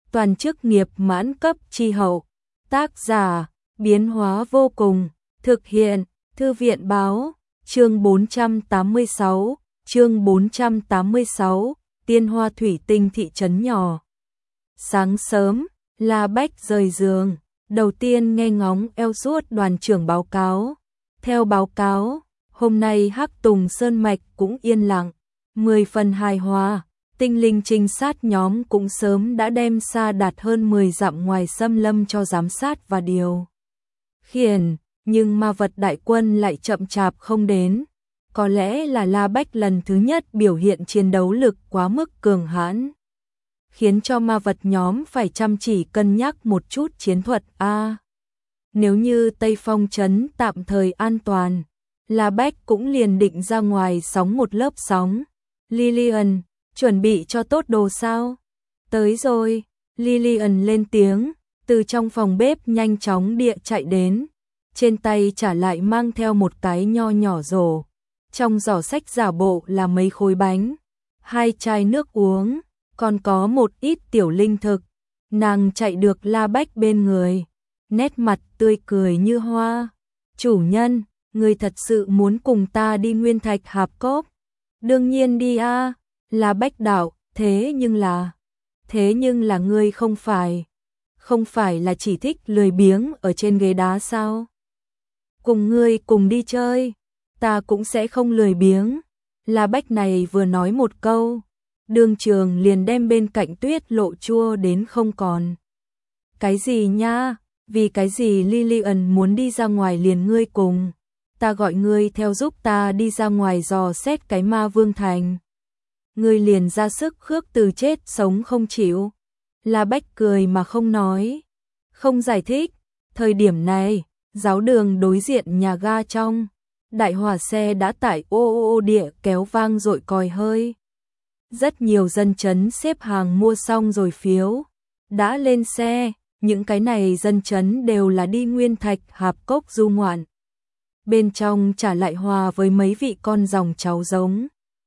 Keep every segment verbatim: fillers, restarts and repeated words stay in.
toàn chức nghiệp mãn cấp chi hậu. Tác giả, biến hóa vô cùng, thực hiện, Thư viện báo, chương bốn trăm tám mươi sáu, chương bốn trăm tám mươi sáu, Tiên Hoa Thủy Tinh thị trấn nhỏ. Sáng sớm, La Bách rời giường, đầu tiên nghe ngóng eo suốt đoàn trưởng báo cáo. Theo báo cáo, hôm nay Hắc Tùng Sơn Mạch cũng yên lặng, mười phần hài hòa. Tinh linh trinh sát nhóm cũng sớm đã đem xa đạt hơn mười dặm ngoài xâm lâm cho giám sát và điều khiển, nhưng ma vật đại quân lại chậm chạp không đến. Có lẽ là La Bách lần thứ nhất biểu hiện chiến đấu lực quá mức cường hãn, khiến cho ma vật nhóm phải chăm chỉ cân nhắc một chút chiến thuật a. À, nếu như Tây Phong trấn tạm thời an toàn, La Bách cũng liền định ra ngoài sóng một lớp sóng. Lillian, chuẩn bị cho tốt đồ sao? Tới rồi, Lillian lên tiếng, từ trong phòng bếp nhanh chóng địa chạy đến, trên tay trả lại mang theo một cái nho nhỏ rổ, trong giỏ sách giả bộ là mấy khối bánh, hai chai nước uống, còn có một ít tiểu linh thực. Nàng chạy được La Bách bên người, nét mặt tươi cười như hoa. Chủ nhân, người thật sự muốn cùng ta đi Nguyên Thạch Hạp Cốc? Đương nhiên đi a. À. La Bách đạo, thế nhưng là, thế nhưng là ngươi không phải, không phải là chỉ thích lười biếng ở trên ghế đá sao? Cùng ngươi cùng đi chơi, ta cũng sẽ không lười biếng. La Bách này vừa nói một câu, đường trường liền đem bên cạnh tuyết lộ chua đến không còn. Cái gì nha, vì cái gì Lillian muốn đi ra ngoài liền ngươi cùng, ta gọi ngươi theo giúp ta đi ra ngoài dò xét cái ma vương thành. Ngươi liền ra sức khước từ chết sống không chịu. La Bách cười mà không nói, không giải thích. Thời điểm này, giáo đường đối diện nhà ga trong, đại hỏa xe đã tại ô ô ô địa kéo vang dội còi hơi. Rất nhiều dân chấn xếp hàng mua xong rồi phiếu, đã lên xe, những cái này dân chấn đều là đi Nguyên Thạch Hạp Cốc du ngoạn. Bên trong trả lại hòa với mấy vị con dòng cháu giống.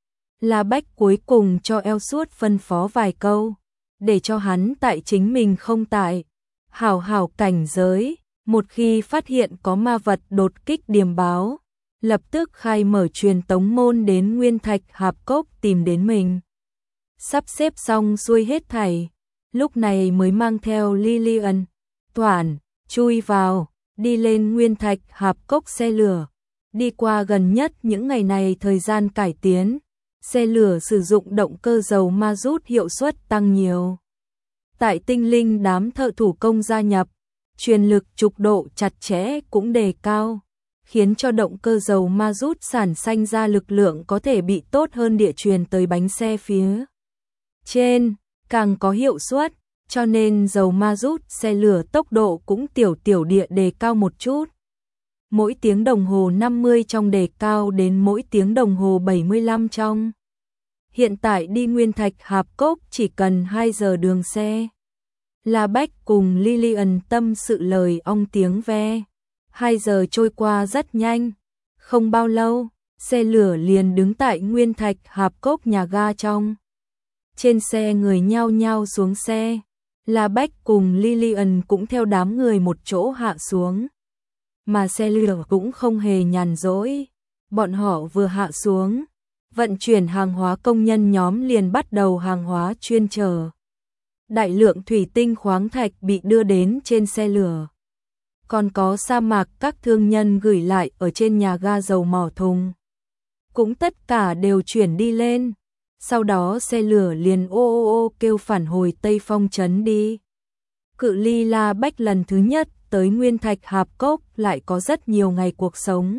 La Bách cuối cùng cho eo suốt phân phó vài câu, để cho hắn tại chính mình không tại, hảo hảo cảnh giới, một khi phát hiện có ma vật đột kích điềm báo, lập tức khai mở truyền tống môn đến Nguyên Thạch Hạp Cốc tìm đến mình. Sắp xếp xong xuôi hết thảy, lúc này mới mang theo Lillian, Toản, chui vào, đi lên Nguyên Thạch Hạp Cốc xe lửa. Đi qua gần nhất những ngày này thời gian cải tiến, xe lửa sử dụng động cơ dầu ma rút hiệu suất tăng nhiều. Tại tinh linh đám thợ thủ công gia nhập, truyền lực trục độ chặt chẽ cũng đề cao, khiến cho động cơ dầu ma rút sản sinh ra lực lượng có thể bị tốt hơn địa truyền tới bánh xe phía trên, càng có hiệu suất, cho nên dầu ma rút xe lửa tốc độ cũng tiểu tiểu địa đề cao một chút. Mỗi tiếng đồng hồ năm mươi trong đề cao đến mỗi tiếng đồng hồ bảy mươi lăm trong. Hiện tại đi Nguyên Thạch Hạp Cốc chỉ cần hai giờ đường xe. La Bách cùng Lillian tâm sự lời ong tiếng ve. hai giờ trôi qua rất nhanh. Không bao lâu, xe lửa liền đứng tại Nguyên Thạch Hạp Cốc nhà ga trong. Trên xe người nhao nhao xuống xe. La Bách cùng Lillian cũng theo đám người một chỗ hạ xuống. Mà xe lửa cũng không hề nhàn rỗi. Bọn họ vừa hạ xuống, vận chuyển hàng hóa công nhân nhóm liền bắt đầu hàng hóa chuyên chở. Đại lượng thủy tinh khoáng thạch bị đưa đến trên xe lửa. Còn có sa mạc các thương nhân gửi lại ở trên nhà ga dầu mỏ thùng. Cũng tất cả đều chuyển đi lên. Sau đó xe lửa liền ô ô ô kêu phản hồi Tây Phong trấn đi. Cự ly La Bách lần thứ nhất tới Nguyên Thạch Hạp Cốc lại có rất nhiều ngày cuộc sống.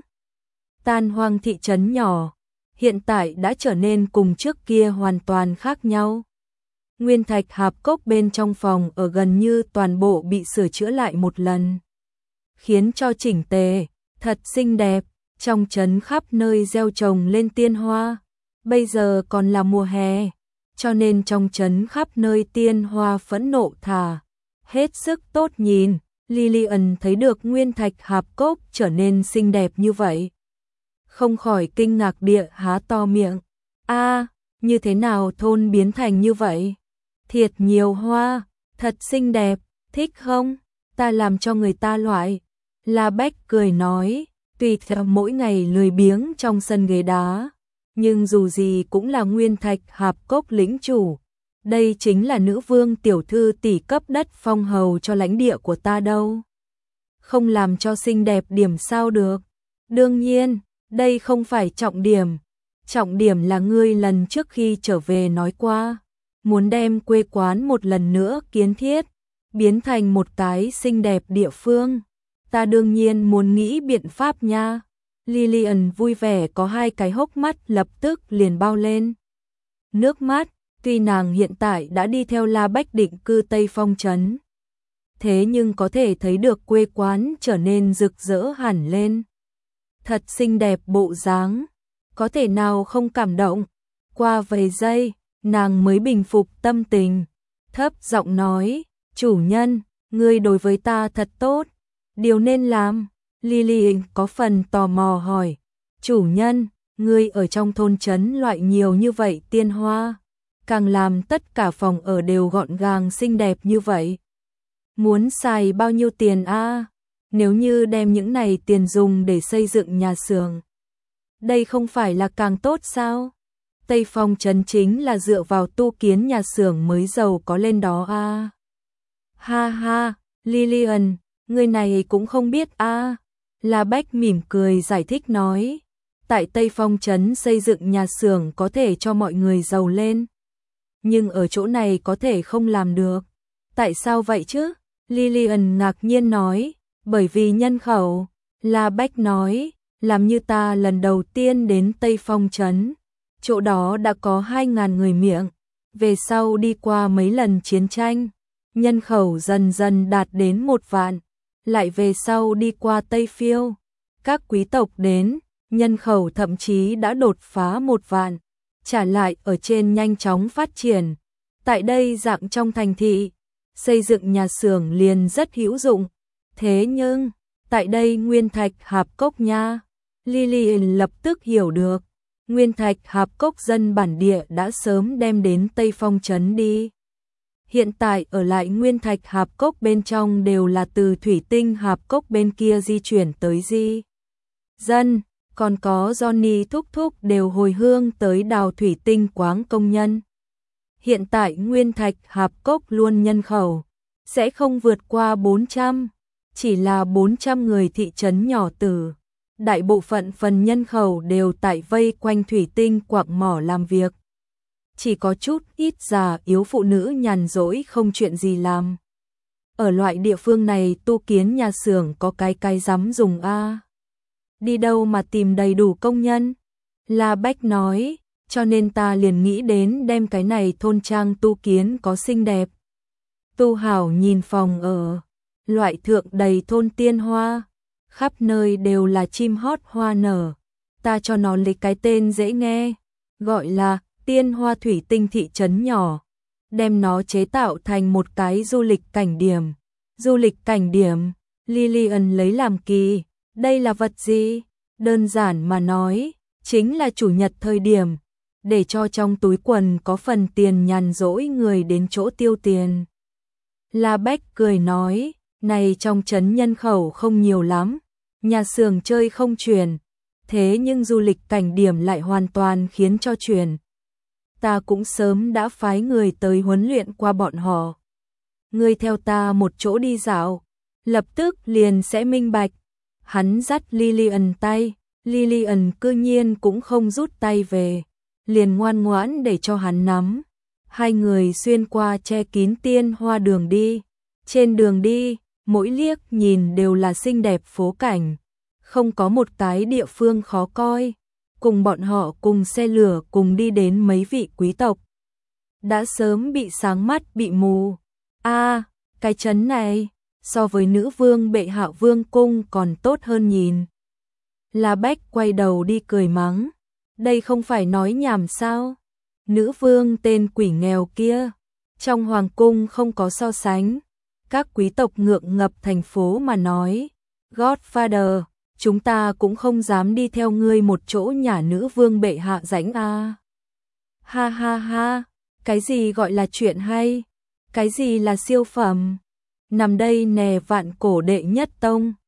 Tan hoang thị trấn nhỏ, hiện tại đã trở nên cùng trước kia hoàn toàn khác nhau. Nguyên Thạch Hạp Cốc bên trong phòng ở gần như toàn bộ bị sửa chữa lại một lần, khiến cho chỉnh tề, thật xinh đẹp, trong trấn khắp nơi gieo trồng lên tiên hoa. Bây giờ còn là mùa hè, cho nên trong trấn khắp nơi tiên hoa phẫn nộ thả, hết sức tốt nhìn. Lillian thấy được Nguyên Thạch Hạp Cốc trở nên xinh đẹp như vậy, không khỏi kinh ngạc địa há to miệng. A, à, như thế nào thôn biến thành như vậy? Thiệt nhiều hoa, Thật xinh đẹp, thích không? Ta làm cho người ta loại. La Bách cười nói, tuy theo mỗi ngày lười biếng trong sân ghế đá, nhưng dù gì cũng là Nguyên Thạch Hạp Cốc lĩnh chủ. Đây chính là nữ vương tiểu thư tỷ cấp đất phong hầu cho lãnh địa của ta đâu. Không làm cho xinh đẹp điểm sao được. Đương nhiên, đây không phải trọng điểm. Trọng điểm là ngươi lần trước khi trở về nói qua, muốn đem quê quán một lần nữa kiến thiết, biến thành một cái xinh đẹp địa phương. Ta đương nhiên muốn nghĩ biện pháp nha. Lillian vui vẻ có hai cái hốc mắt lập tức liền bao lên nước mắt, tuy nàng hiện tại đã đi theo La Bách định cư Tây Phong Trấn. Thế nhưng có thể thấy được quê quán trở nên rực rỡ hẳn lên. Thật xinh đẹp bộ dáng, có thể nào không cảm động. Qua vài giây, nàng mới bình phục tâm tình, thấp giọng nói, chủ nhân, ngươi đối với ta thật tốt, điều nên làm. Lily có phần tò mò hỏi, chủ nhân, ngươi ở trong thôn trấn loại nhiều như vậy tiên hoa, càng làm tất cả phòng ở đều gọn gàng xinh đẹp như vậy. Muốn xài bao nhiêu tiền a? Nếu như đem những này tiền dùng để xây dựng nhà xưởng, đây không phải là càng tốt sao? Tây Phong Trấn chính là dựa vào tu kiến nhà xưởng mới giàu có lên đó a. Ha ha, Lillian, người này cũng không biết a. La Bách mỉm cười giải thích nói, tại Tây Phong Trấn xây dựng nhà xưởng có thể cho mọi người giàu lên, nhưng ở chỗ này có thể không làm được. Tại sao vậy chứ? Lillian ngạc nhiên nói, bởi vì nhân khẩu. La Bách nói, làm như ta lần đầu tiên đến Tây Phong Trấn, chỗ đó đã có hai ngàn người miệng, về sau đi qua mấy lần chiến tranh, nhân khẩu dần dần đạt đến một vạn, lại về sau đi qua Tây Phiêu, các quý tộc đến, nhân khẩu thậm chí đã đột phá một vạn, trả lại ở trên nhanh chóng phát triển. Tại đây dạng trong thành thị, xây dựng nhà xưởng liền rất hữu dụng. Thế nhưng, tại đây Nguyên Thạch Hạp Cốc nha. Lillian lập tức hiểu được, Nguyên Thạch Hạp Cốc dân bản địa đã sớm đem đến Tây Phong Trấn đi. Hiện tại ở lại Nguyên Thạch Hạp Cốc bên trong đều là từ Thủy Tinh Hạp Cốc bên kia di chuyển tới di dân, còn có Johnny thúc thúc đều hồi hương tới đào thủy tinh quáng công nhân. Hiện tại Nguyên Thạch Hạp Cốc luôn nhân khẩu sẽ không vượt qua bốn trăm, chỉ là bốn trăm người thị trấn nhỏ tử. Đại bộ phận phần nhân khẩu đều tại vây quanh thủy tinh quặng mỏ làm việc. Chỉ có chút ít già yếu phụ nữ nhàn rỗi không chuyện gì làm. Ở loại địa phương này tu kiến nhà xưởng có cái cái dám dùng a. Đi đâu mà tìm đầy đủ công nhân? La Bách nói, cho nên ta liền nghĩ đến đem cái này thôn trang tu kiến có xinh đẹp. Tu hảo nhìn phòng ở, loại thượng đầy thôn tiên hoa, khắp nơi đều là chim hót hoa nở. Ta cho nó lấy cái tên dễ nghe, gọi là Tiên Hoa Thủy Tinh thị trấn nhỏ, đem nó chế tạo thành một cái du lịch cảnh điểm. Du lịch cảnh điểm, Lillian lấy làm kỳ, đây là vật gì? Đơn giản mà nói, chính là chủ nhật thời điểm, để cho trong túi quần có phần tiền nhàn rỗi người đến chỗ tiêu tiền. La Bách cười nói, này trong trấn nhân khẩu không nhiều lắm, nhà xưởng chơi không chuyển, thế nhưng du lịch cảnh điểm lại hoàn toàn khiến cho chuyển. Ta cũng sớm đã phái người tới huấn luyện qua bọn họ. Ngươi theo ta một chỗ đi dạo, lập tức liền sẽ minh bạch. Hắn dắt Lillian tay, Lillian cư nhiên cũng không rút tay về, liền ngoan ngoãn để cho hắn nắm. Hai người xuyên qua che kín tiên hoa đường đi. Trên đường đi, mỗi liếc nhìn đều là xinh đẹp phố cảnh, không có một cái địa phương khó coi. Cùng bọn họ cùng xe lửa cùng đi đến mấy vị quý tộc. Đã sớm bị sáng mắt bị mù. A, à, cái trấn này, so với nữ vương bệ hạ vương cung còn tốt hơn nhìn. La Bách quay đầu đi cười mắng. Đây không phải nói nhảm sao? Nữ vương tên quỷ nghèo kia, trong hoàng cung không có so sánh. Các quý tộc ngượng ngập thành phố mà nói, Godfather, chúng ta cũng không dám đi theo ngươi một chỗ nhà nữ vương bệ hạ rảnh a. Ha ha ha, cái gì gọi là chuyện hay? Cái gì là siêu phẩm? Nằm đây nè vạn cổ đệ nhất tông.